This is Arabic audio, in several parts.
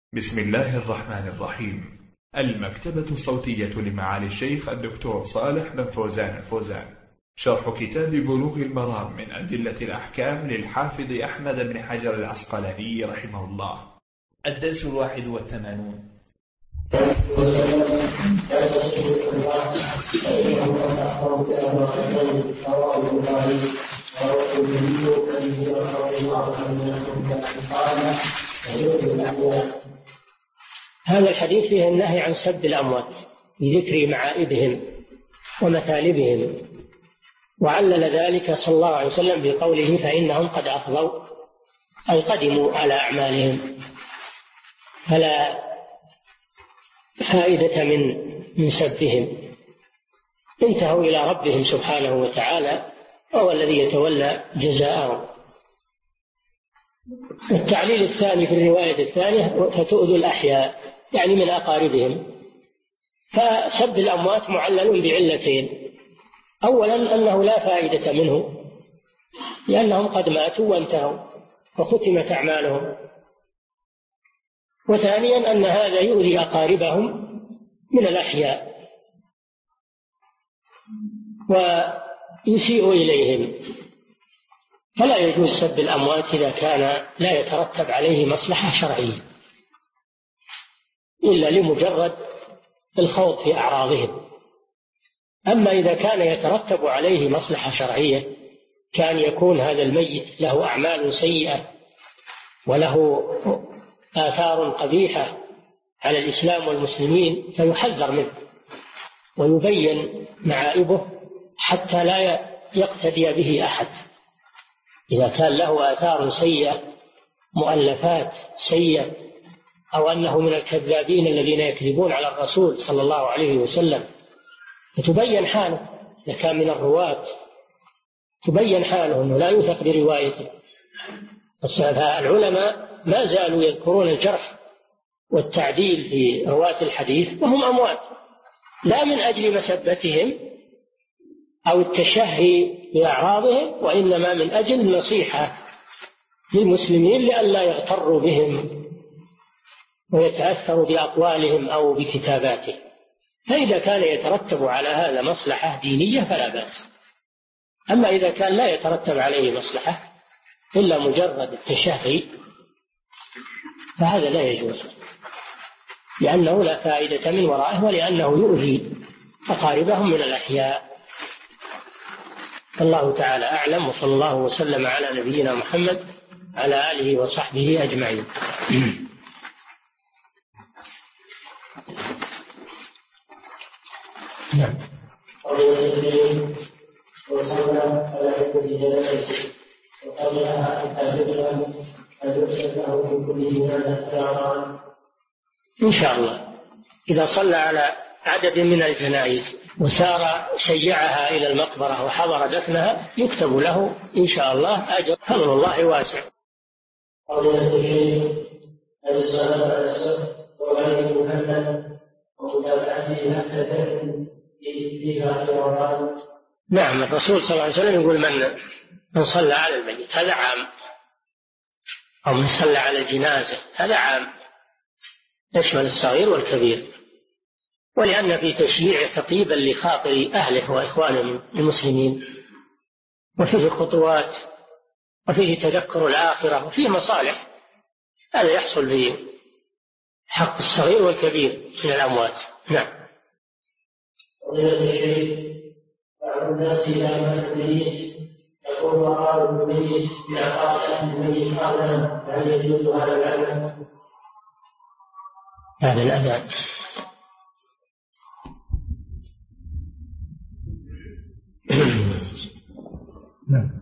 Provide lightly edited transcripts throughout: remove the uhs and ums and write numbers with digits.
بسم الله الرحمن الرحيم. المكتبة الصوتية لمعالي الشيخ الدكتور صالح بن فوزان الفوزان، شرح كتاب بلوغ المرام من أدلة الأحكام للحافظ أحمد بن حجر العسقلاني رحمه الله. الدرس 81. هذا الحديث فيه النهي عن سب الأموات بذكر معائبهم ومثالبهم، وعلل ذلك صلى الله عليه وسلم بقوله فإنهم قد أفضوا أي قدموا على أعمالهم، فلا فائدة من سبهم، انتهوا إلى ربهم سبحانه وتعالى وهو الذي يتولى جزاءهم. التعليل الثاني في الرواية الثانية فتؤذوا الأحياء يعني من أقاربهم، فسب الأموات معلل بعلتين: أولا أنه لا فائدة منه لأنهم قد ماتوا وانتهوا وختمت أعمالهم، وثانيا أن هذا يؤذي أقاربهم من الأحياء ويسيء إليهم، فلا يجوز سب الأموات إذا كان لا يترتب عليه مصلحة شرعية إلا لمجرد الخوض في أعراضهم. أما إذا كان يترتب عليه مصلحة شرعية، كان يكون هذا الميت له أعمال سيئة وله آثار قبيحة على الإسلام والمسلمين، فيحذر منه ويبين معائبه حتى لا يقتدي به أحد. إذا كان له آثار سيئة، مؤلفات سيئة، أو أنه من الكذابين الذين يكذبون على الرسول صلى الله عليه وسلم، فتبين حاله. إذا كان من الرواة تبين حاله أنه لا يوثق بروايته. العلماء ما زالوا يذكرون الجرح والتعديل في رواة الحديث وهم أموات، لا من أجل مسبتهم أو التشهي بأعراضهم، وإنما من أجل النصيحة للمسلمين لئلا يغتروا بهم ويتأثروا بأقوالهم أو بكتاباتهم. فإذا كان يترتب على هذا مصلحة دينية فلا بأس. أما إذا كان لا يترتب عليه مصلحة إلا مجرد التشهي فهذا لا يجوز، لأنه لا فائدة من ورائه ولأنه يؤذي أقاربهم من الأحياء. الله تعالى أعلم، وصلى الله وسلم على نبينا محمد على آله وصحبه أجمعين. وصلى على عدة جنازة وقبلها حتى تدرس له في كل جنازة أعراض. إن شاء الله إذا صلى على عدد من الجنائز وسار شيعها إلى المقبرة وحضر دفنها يكتب له إن شاء الله أجر، فضل الله واسع. قضية الشيخ الصلاة على السبت وغير المهند ومتابعته حتى فيها أعراض. نعم، الرسول صلى الله عليه وسلم يقول من صلى على الميت هذا عام، أو من صلى على الجنازة هذا عام، يشمل الصغير والكبير، ولأن في تشييع تطيبا لخاطر أهله وإخوانه المسلمين، وفيه خطوات وفيه تذكر الآخرة وفيه مصالح، هذا يحصل في حق الصغير والكبير من الأموات. نعم. بعض الناس إذا مات الميت يقول وقال الميت بإعطاء أهل الميت أغنى، هل يجوز هذا الأذان؟ هذا الأذان نعم.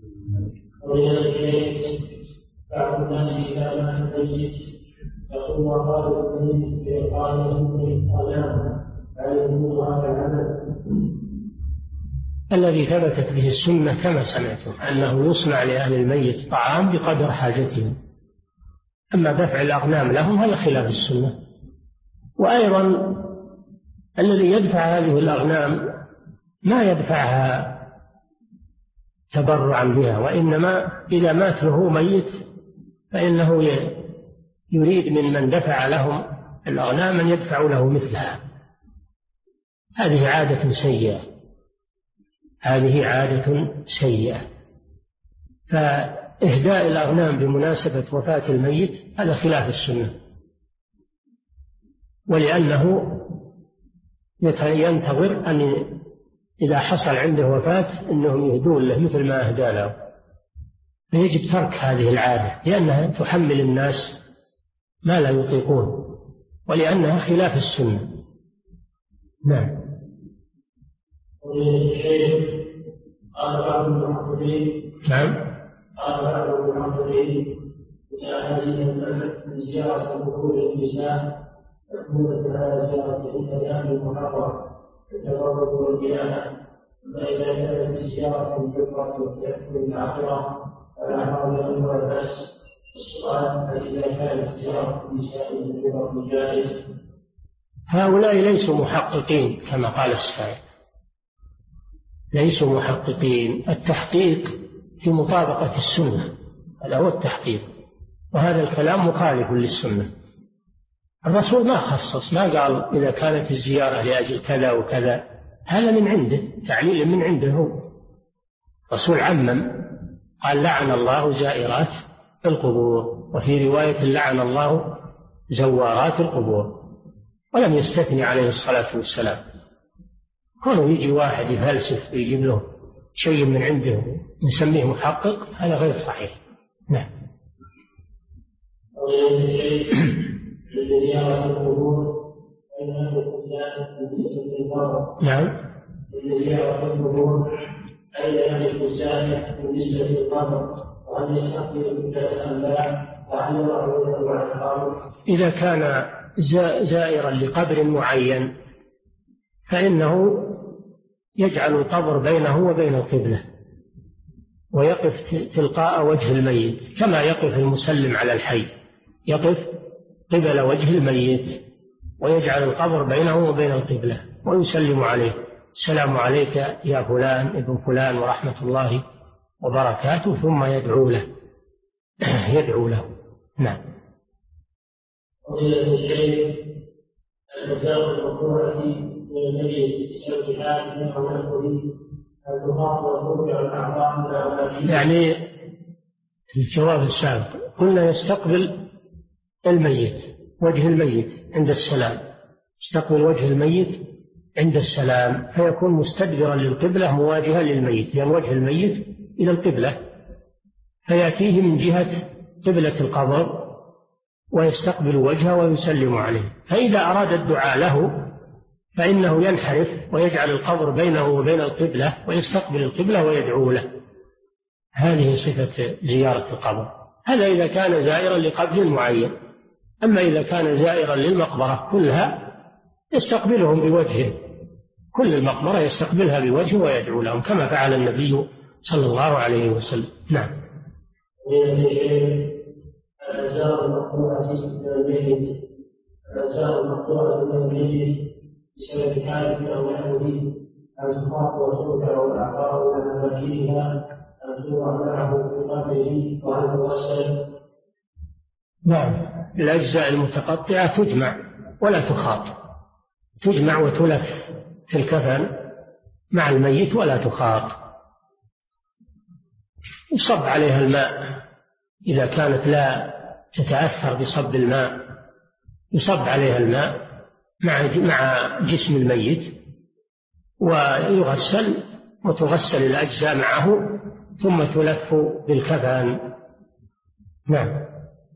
بعض الناس إذا مات الميت يقول وقال الميت بإعطاء أهل الميت أغنى، هل يجوز هذا الأذان؟ الذي ثبتت به السنة كما سمعتم أنه يصنع لأهل الميت طعام بقدر حاجتهم، أما دفع الأغنام لهم هذا خلاف السنة. وأيضا الذي يدفع هذه الأغنام ما يدفعها تبرعا بها، وإنما إذا مات له ميت فإنه يريد من دفع لهم الأغنام أن يدفعوا له مثلها. هذه عادة سيئة، هذه عادة سيئة. فإهداء الأغنام بمناسبة وفاة الميت هذا خلاف السنة، ولأنه ينتظر أن إذا حصل عنده وفاة أنهم يهدون له مثل ما أهدى له، فيجب ترك هذه العادة لأنها تحمل الناس ما لا يطيقون، ولأنها خلاف السنة. نعم. قال بعض المحققين قال بعض المحققين إن هذه من زيارة قبور النساء تكون على زيارة الأيام المحرمة التبرك والديانة، فإذا كانت الزيارة الكبرى تكون الآخرة فلا حرج ولا بأس. السؤال: فإذا كانت زيارة النساء الكبرى جائز؟ هؤلاء ليسوا محققين كما قال السائل، ليسوا محققين. التحقيق في مطابقة السنة، هذا هو التحقيق، وهذا الكلام مخالف للسنة. الرسول ما خصص، ما قال إذا كانت الزيارة لأجل كذا وكذا، هذا من عنده، تعليل من عنده هو. الرسول عمم، قال لعن الله زائرات القبور، وفي رواية لعن الله زوارات القبور، ولم يستثني عليه الصلاة والسلام. كونه يجي واحد يفلسف ويجيب له شيء من عنده نسميه محقق، هذا غير صحيح. نعم. زيارة القبور نعم. زيارة القبور أين الفزاع بالنسبة للقبر، وأن يستقبل الأنباء وأن يرى عن القبر. إذا كان زائرا لقبر معين فإنه يجعل القبر بينه وبين القبلة، ويقف تلقاء وجه الميت كما يقف المسلم على الحي، يقف قبل وجه الميت ويجعل القبر بينه وبين القبلة ويسلم عليه: السلام عليك يا فلان ابن فلان ورحمة الله وبركاته، ثم يدعو له. يدعو له. نعم. فضيلة الشيخ، المساوئ المقروءة من الميت بسبب حال أو نحوه هل تخاف وترجع الأعضاء من أولادها؟ يعني في الجواب السابق قلنا يستقبل الميت وجه الميت عند السلام، يستقبل وجه الميت عند السلام، فيكون مستدبرا للقبلة مواجها للميت، لأن وجه الميت إلى القبلة، فيأتيه من جهة قبلة القبر ويستقبل وجهه ويسلم عليه. فإذا أراد الدعاء له فإنه ينحرف ويجعل القبر بينه وبين القبلة ويستقبل القبلة ويدعو له. هذه صفة زيارة القبر. هذا إذا كان زائرا لقبر معين. أما إذا كان زائرا للمقبرة كلها يستقبلهم بوجهه، كل المقبرة يستقبلها بوجهه ويدعو لهم كما فعل النبي صلى الله عليه وسلم. نعم. الأجزاء المقطوعة من الميت، الأجزاء المقطوعة من الميت بسبب حادث أو نحوه أن تخاف وترجع الأعضاء إلى أماكنها أن توضع معه في قبره وأن توسل. نعم. الأجزاء المتقطعة تجمع ولا تخاط، تجمع وتلف في الكفن مع الميت ولا تخاط. يصب عليها الماء إذا كانت لا تتأثر بصب الماء، يصب عليها الماء مع جسم الميت ويغسل وتغسل الأجزاء معه ثم تلف بالكفن. نعم.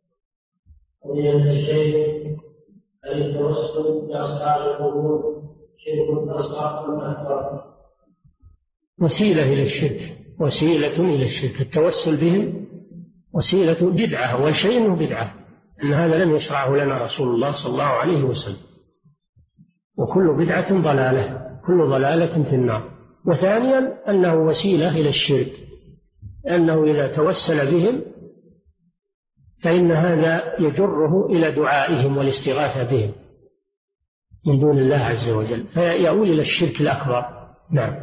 الشيء التوسل بأصحاب القبور شرك أصغر من أكبر؟ وسيلة إلى الشرك، وسيلة إلى الشرك. التوسل بهم وسيلة بدعة، والشيء إنه بدعة، أن هذا لم يشرعه لنا رسول الله صلى الله عليه وسلم. وكل بدعة ضلالة، كل ضلالة في النار. وثانيا أنه وسيلة إلى الشرك، أنه إذا توسل بهم فإن هذا يجره إلى دعائهم والاستغاثة بهم من دون الله عز وجل، فيؤول إلى الشرك الأكبر. نعم.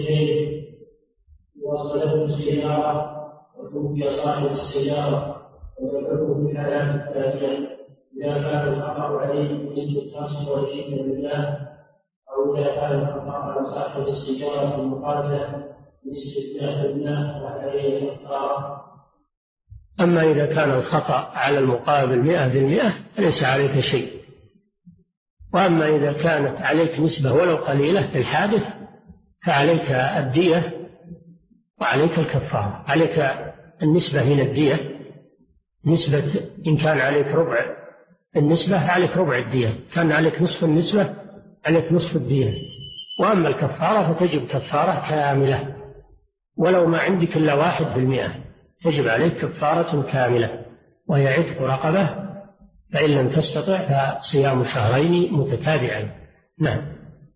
وصلت السيارة وتوفي صاحب السيارة ويدعوه في الحالات التالية: إذا كان الخطأ عليه بنسبة 25% أو إذا كان الخطأ على صاحب السيارة المقاتلة بنسبة 100% وعليه الكفارة. أما إذا كان الخطأ على المقابل 100% فليس عليك شيء. وأما إذا كانت عليك نسبة ولو قليلة في الحادث فعليك الدية وعليك الكفارة. عليك النسبة من الدية، نسبة إن كان عليك ربع النسبة عليك ربع الدية، كان عليك نصف النسبة عليك نصف الدية. وأما الكفارة فتجب كفارة كاملة، ولو ما عندك إلا 1%، تجب عليك كفارة كاملة وهي عتق رقبة، فإن لم تستطع فصيام شهرين متتابعين. نعم.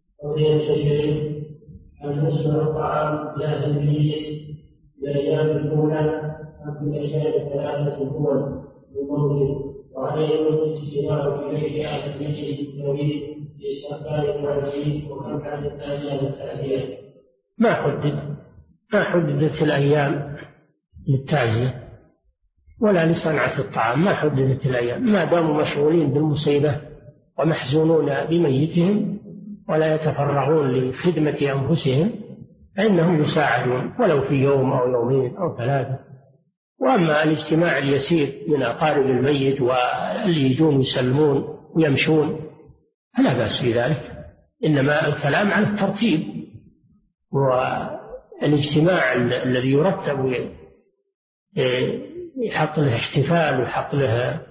أن يصنع الطعام جاهزية الأيام الأولى في الأيام الثلاثة الأول بموته، وعليه الاجتماع إليه أهل المجلس الطويل لاستقبال التعزية ومنع الأيام التعزية. ما حددت الأيام للتعزية ولا لصنعة الطعام، ما حددت الأيام، ما داموا مشغولين بالمصيبة ومحزونون بميتهم ولا يتفرغون لخدمة أنفسهم فإنهم يساعدون ولو في يوم أو يومين أو 3. وأما الاجتماع اليسير من أقارب الميت واللي يجون يسلمون ويمشون فلا بأس بذلك، إنما الكلام عن الترتيب والاجتماع الذي يرتب يحط له احتفال ويحط له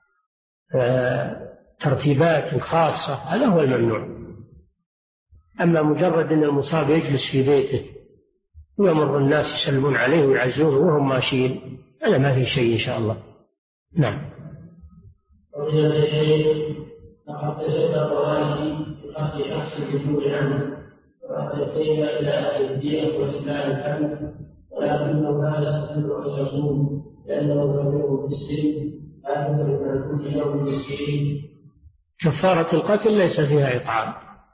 ترتيبات خاصة، هذا هو الممنوع. أما مجرد أن المصاب يجلس في بيته ويمر الناس يسلمون عليه ويعزونه وهم ماشيين، هذا ما في شيء إن شاء الله. نعم. وإذا شيء فقد تسبب والدي بقتل شخص بدون عنه وقد اتينا إلى أهل الدين ولله الحمد، ولكنه لا يستطيع أن يصوم لأنه كبير في السن لا يدرك عن كل يوم مسكين. كفارة القتل ليس فيها إطعام،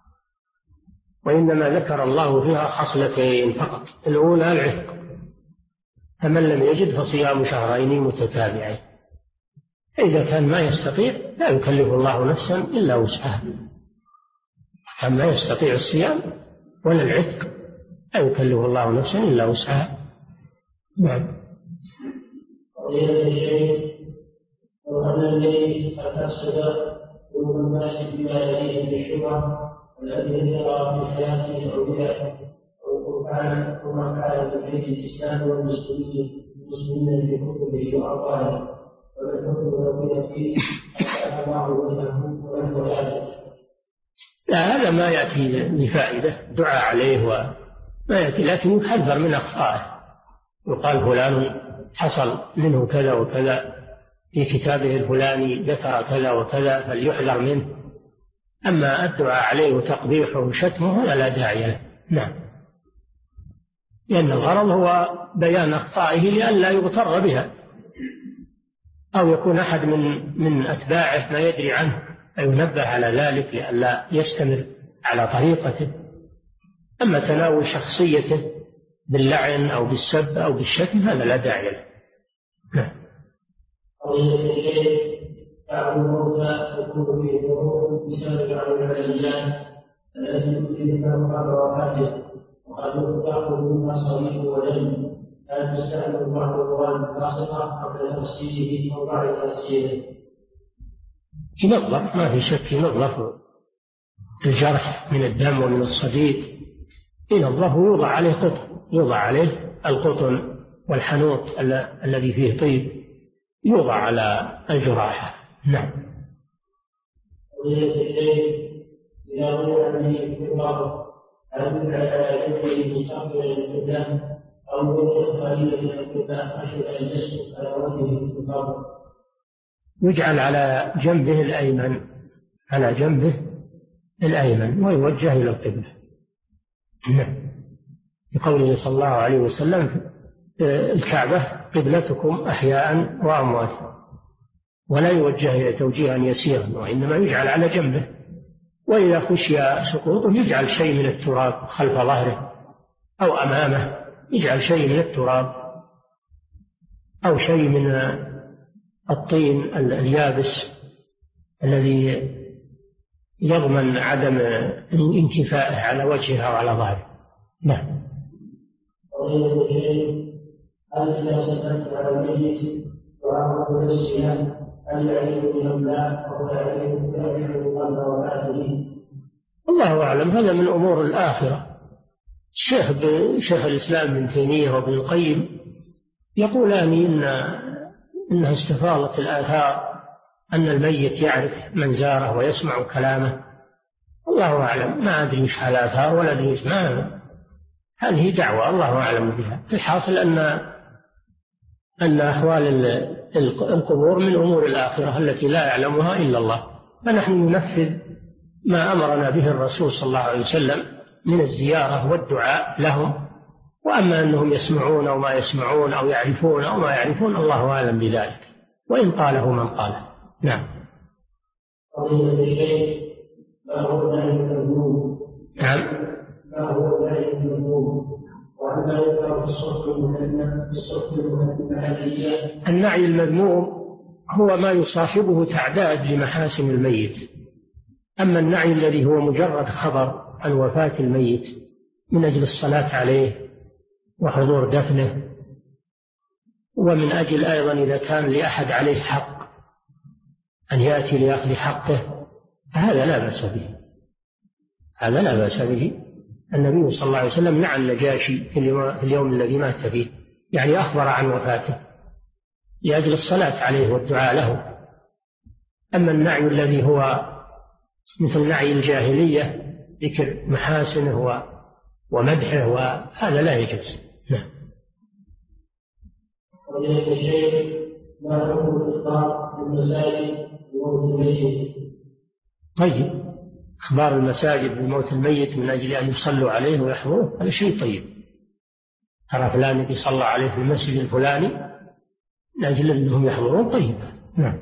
وإنما ذكر الله فيها خصلتين فقط. الأولى العتق، فمن لم يجد فصيام شهرين متتابعين. إذا كان ما يستطيع لا يكلف الله نفسا إلا وسعها، أما يستطيع الصيام ولا العتق لا يكلف الله نفسا إلا وسعها. نعم. وإذا الشيء وأن الميت قد أفسد قلوب الناس بما يليه بالشبهة الذي يرى في حياته أو بدعه أو كان وما كان في بيت الإسلام والمسلمين في كتبه وأقواله والحكم لو فيه الله وجهه ونحو ذلك. لا، هذا ما يأتي لفائدة دعاء عليه وما يأتي، لكن يحذر من أخطائه. يقال فلان حصل منه كذا وكذا في كتابه الفلاني ذكر كذا وكذا فليحذر منه. أما الدعاء عليه وتقبيحه وشتمه هذا لا داعي له. نعم. لأن الغرض هو بيان أخطائه لئلا يغتر بها، أو يكون أحد من أتباعه ما يدري عنه فينبه على ذلك لئلا يستمر على طريقته. أما تناول شخصيته باللعن أو بالسب أو بالشتم هذا لا داعي له. نعم. بعض الموتى يكون فيه ظهور بسبب العمليات التي تؤتي قبل وفاته، وقد يأخذ منها صريح ودم، لا تستعمل بعض القرآن الفاسقة قبل تسجيله أو بعد تسجيله. ينظف، ما في شك ينظف الجرح من الدم ومن الصديد، ينظف ويوضع عليه قطن، يوضع عليه القطن والحنوط الذي فيه طيب يوضع على الجراحة. نعم. إذا روى به في الأرض هل على يده مستقبل القبلة أو يوجد قليلا من القبلة أشبه الجسم على وجهه في الأرض؟ يجعل على جنبه الأيمن، على جنبه الأيمن ويوجه إلى القبلة. نعم. لقوله صلى الله عليه وسلم الكعبة قبلتكم أحياء وأمواتا، ولا يوجه توجيها يسيرا وإنما يجعل على جنبه، وإذا خشي سقوطه يجعل شيء من التراب خلف ظهره أو أمامه، يجعل شيء من التراب أو شيء الطين اليابس الذي يضمن عدم انكفائه على وجهها وعلى ظهره. نعم. هل إذا سلمت على الميت وأمر نفسها هل يعيد من لا أو يعيد قبل وفاته؟ الله أعلم، هذا من أمور الآخرة. شيخ الإسلام ابن تيمية وابن القيم يقولان إنها استفاضت الآثار أن الميت يعرف من زاره ويسمع كلامه. الله أعلم، ما أدري إيش الآثار ولا أدري إيش، هذه دعوة الله أعلم بها. الحاصل أن أحوال القبور من أمور الآخرة التي لا يعلمها إلا الله، فنحن ننفذ ما أمرنا به الرسول صلى الله عليه وسلم من الزيارة والدعاء لهم. وأما أنهم يسمعون أو ما يسمعون أو يعرفون أو ما يعرفون، الله أعلم بذلك، وإن قاله من قاله. نعم. نعم. النعي المذموم هو ما يصاحبه تعداد لمحاسن الميت. أما النعي الذي هو مجرد خبر عن وفاة الميت من أجل الصلاة عليه وحضور دفنه، ومن أجل أيضا إذا كان لأحد عليه حق أن يأتي لأخذ حقه، هذا لا بأس به. هذا لا بأس به. النبي صلى الله عليه وسلم نعى النجاشي في اليوم الذي مات فيه، يعني أخبر عن وفاته لأجل الصلاة عليه والدعاء له. أما النعي الذي هو مثل نعي الجاهلية، ذكر محاسنه ومدحه، وهذا لا يجوز. نعم. طيب، أخبار المساجد بموت الميت من أجل أن يصلوا عليه ويحضروه هذا شيء طيب. ترى فلان يصلى عليه في المسجد الفلاني من أجل أنهم يحضرون، طيب. نعم.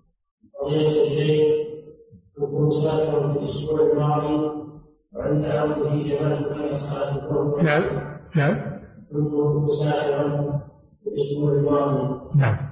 نعم. نعم. نعم.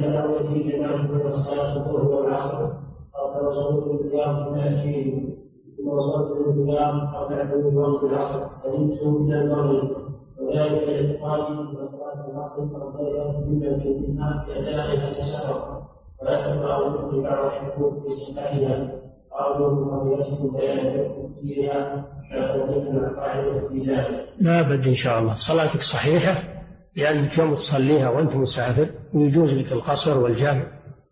وصلت للقيام قبل حلول وقت العصر فنمت من المغرب وذلك لإتقاني وصلاة العصر فانطلقت مما في النار كذلك السفر ولا تقرأوا اتباع الحقوق في صحتها قالوا بقضيتكم بيانكم فيها لا تضيفوا القاعدة في ذلك. لا بد إن شاء الله صلاتك صحيحة، لأنك يوم تصليها وأنت مسافر ويجوز لك القصر والجامع،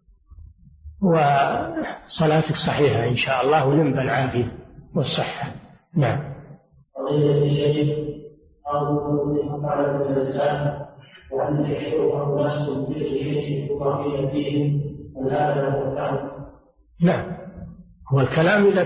وصلاتك صحيحة إن شاء الله ولم بالعافية والصحة. نعم. نعم، هو الكلام إذا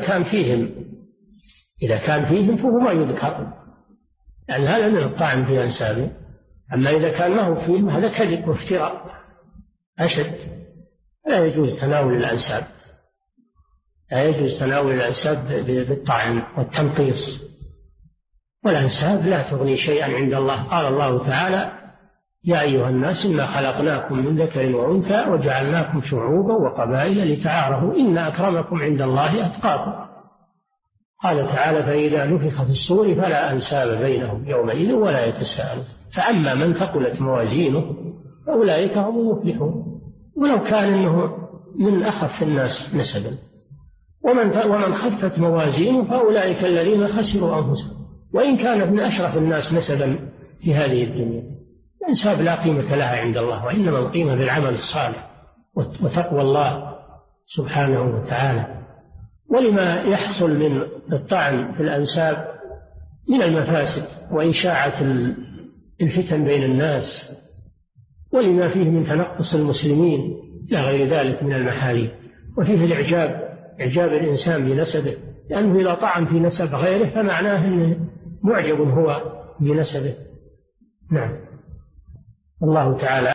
كان فيهم فهو ما يذكر، يعني هذا من الطعن في أنسابه. أما إذا كان ما هو فيهم هذا كذب وافتراء أشد. لا يجوز تناول الأنساب، لا يجوز تناول الأنساب بالطعن والتنقيص، والأنساب لا تغني شيئا عند الله. قال الله تعالى: يا أيها الناس إنا خلقناكم من ذكر وأنثى وجعلناكم شعوبا وقبائل لتعارفوا إن أكرمكم عند الله أتقاكم. قال تعالى: فإذا نفخ في الصور فلا أنساب بينهم يومئذ ولا يتساءلون. فأما من ثقلت موازينه فأولئك هم المفلحون، ولو كان إنه من أخف الناس نسبا. ومن خفت موازينه فأولئك الذين خسروا أنفسهم، وإن كانت من أشرف الناس نسبا في هذه الدنيا. الأنساب لا قيمة لها عند الله، وإنما القيمة بالعمل الصالح وتقوى الله سبحانه وتعالى. ولما يحصل من الطعن في الأنساب من المفاسد وإشاعة الفتن بين الناس، ولما فيه من تنقص المسلمين إلى غير ذلك من المحارم، وفيه إعجاب الإنسان بنسبه، لأنه إذا طعن في نسب غيره فمعناه أنه معجب هو بنسبه. نعم. الله تعالى